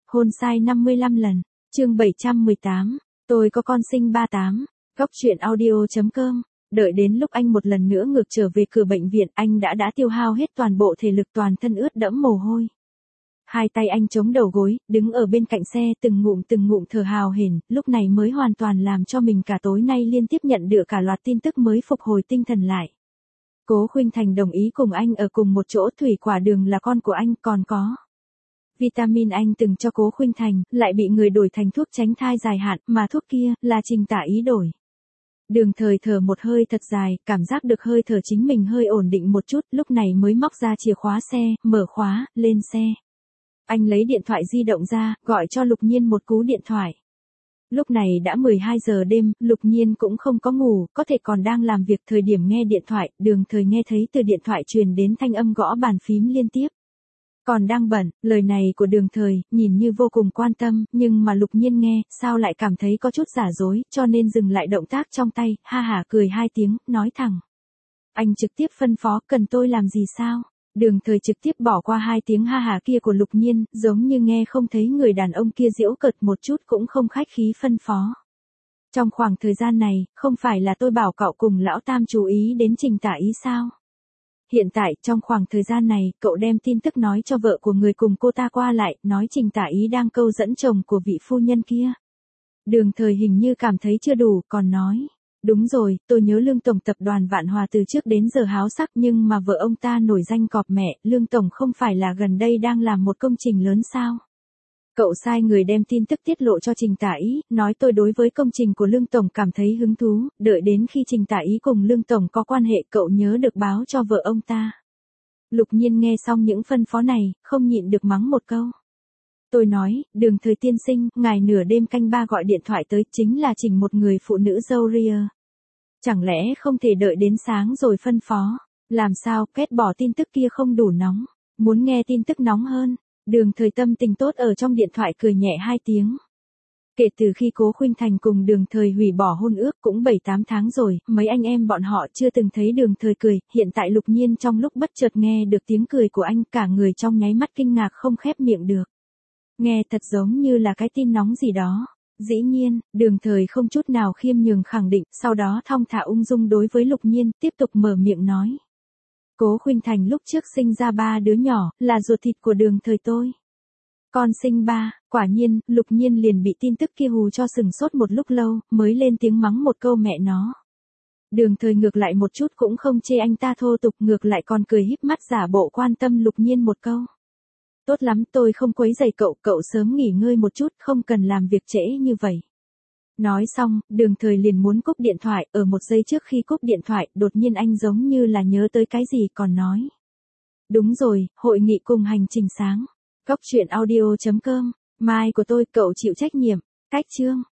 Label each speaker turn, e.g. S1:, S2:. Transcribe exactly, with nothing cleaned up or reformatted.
S1: Hôn sai năm mươi lăm lần. Chương bảy trăm mười tám. Tôi có con sinh ba tám. Góc truyện audio chấm com. Đợi đến lúc anh một lần nữa ngược trở về cửa bệnh viện, anh đã đã tiêu hao hết toàn bộ thể lực, toàn thân ướt đẫm mồ hôi. Hai tay anh chống đầu gối, đứng ở bên cạnh xe, từng ngụm từng ngụm thở hào hển, lúc này mới hoàn toàn làm cho mình cả tối nay liên tiếp nhận được cả loạt tin tức mới phục hồi tinh thần lại. Cố Khuynh Thành đồng ý cùng anh ở cùng một chỗ, thủy quả đường là con của anh, còn có vitamin anh từng cho Cố Khuynh Thành, lại bị người đổi thành thuốc tránh thai dài hạn, mà thuốc kia là Trình Tả Ý đổi. Đường Thời thở một hơi thật dài, cảm giác được hơi thở chính mình hơi ổn định một chút, lúc này mới móc ra chìa khóa xe, mở khóa, lên xe. Anh lấy điện thoại di động ra, gọi cho Lục Nhiên một cú điện thoại. Lúc này đã mười hai giờ đêm, Lục Nhiên cũng không có ngủ, có thể còn đang làm việc. Thời điểm nghe điện thoại, Đường Thời nghe thấy từ điện thoại truyền đến thanh âm gõ bàn phím liên tiếp. Còn đang bận, lời này của Đường Thời, nhìn như vô cùng quan tâm, nhưng mà Lục Nhiên nghe, sao lại cảm thấy có chút giả dối, cho nên dừng lại động tác trong tay, ha hả cười hai tiếng, nói thẳng. Anh trực tiếp phân phó, cần tôi làm gì sao? Đường Thời trực tiếp bỏ qua hai tiếng ha hả kia của Lục Nhiên, giống như nghe không thấy người đàn ông kia giễu cợt một chút, cũng không khách khí phân phó. Trong khoảng thời gian này, không phải là tôi bảo cậu cùng lão Tam chú ý đến Trình Tả Ý sao? Hiện tại, trong khoảng thời gian này, cậu đem tin tức nói cho vợ của người cùng cô ta qua lại, nói Trình Tả Ý đang câu dẫn chồng của vị phu nhân kia. Đường Thời hình như cảm thấy chưa đủ, còn nói. Đúng rồi, tôi nhớ Lương Tổng tập đoàn Vạn Hòa từ trước đến giờ háo sắc, nhưng mà vợ ông ta nổi danh cọp mẹ, Lương Tổng không phải là gần đây đang làm một công trình lớn sao? Cậu sai người đem tin tức tiết lộ cho Trình Tả Ý, nói tôi đối với công trình của Lương Tổng cảm thấy hứng thú, đợi đến khi Trình Tả Ý cùng Lương Tổng có quan hệ cậu nhớ được báo cho vợ ông ta. Lục Nhiên nghe xong những phân phó này, không nhịn được mắng một câu. Tôi nói, Đường Thời tiên sinh, ngài nửa đêm canh ba gọi điện thoại tới, chính là Trình một người phụ nữ dâu ria. Chẳng lẽ không thể đợi đến sáng rồi phân phó? Làm sao, kết bỏ tin tức kia không đủ nóng, muốn nghe tin tức nóng hơn. Đường Thời tâm tình tốt ở trong điện thoại cười nhẹ hai tiếng. Kể từ khi Cố Khuynh Thành cùng Đường Thời hủy bỏ hôn ước cũng bảy tám tháng rồi, mấy anh em bọn họ chưa từng thấy Đường Thời cười, hiện tại Lục Nhiên trong lúc bất chợt nghe được tiếng cười của anh, cả người trong nháy mắt kinh ngạc không khép miệng được. Nghe thật giống như là cái tin nóng gì đó. Dĩ nhiên, Đường Thời không chút nào khiêm nhường khẳng định, sau đó thong thả ung dung đối với Lục Nhiên, tiếp tục mở miệng nói. Cố Khuynh Thành lúc trước sinh ra ba đứa nhỏ, là ruột thịt của Đường Thời tôi. Con sinh ba, quả nhiên, Lục Nhiên liền bị tin tức kia hù cho sừng sốt một lúc lâu, mới lên tiếng mắng một câu mẹ nó. Đường Thời ngược lại một chút cũng không chê anh ta thô tục, ngược lại còn cười híp mắt giả bộ quan tâm Lục Nhiên một câu. Tốt lắm, tôi không quấy rầy cậu, cậu sớm nghỉ ngơi một chút, không cần làm việc trễ như vậy. Nói xong, Đường Thời liền muốn cúp điện thoại, ở một giây trước khi cúp điện thoại, đột nhiên anh giống như là nhớ tới cái gì còn nói. Đúng rồi, hội nghị cùng hành trình sáng. Góc truyện audio chấm com, mai của tôi, cậu chịu trách nhiệm. Cách chương.